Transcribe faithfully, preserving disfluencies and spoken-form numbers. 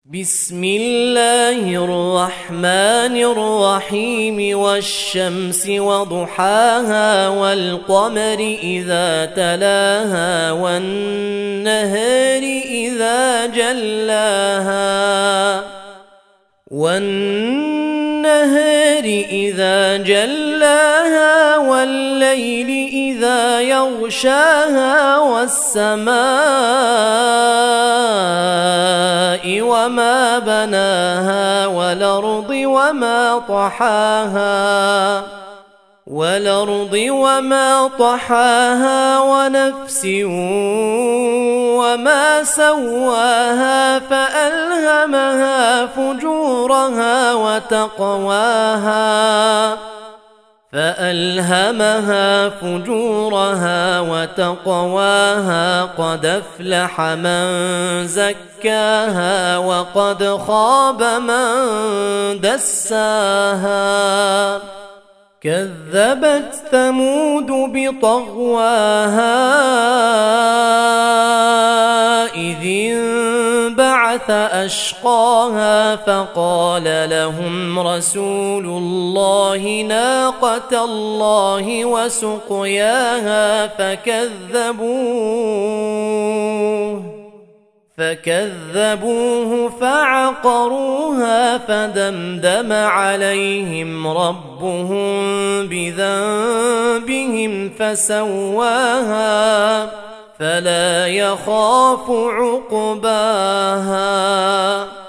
بسم الله الرحمن الرحيم والشمس وضحاها والقمر إذا تلاها والنهار إذا جلاها والنهار إذا جلاها والليل إذا يغشاها والسماء وما بناها والأرض وما طحاها والأرض وما طحاها ونفس وما سواها فألهمها فجورها وتقواها فألهمها فجورها وتقواها قد أفلح من زكاها وقد خاب من دساها كذبت ثمود بطغواها إذ انبعث أشقاها فقال لهم رسول الله ناقة الله وسقياها فكذبوه فكذبوه فعقروها فدمدم عليهم ربهم بذنبهم فسواها فلا يخاف عقباها.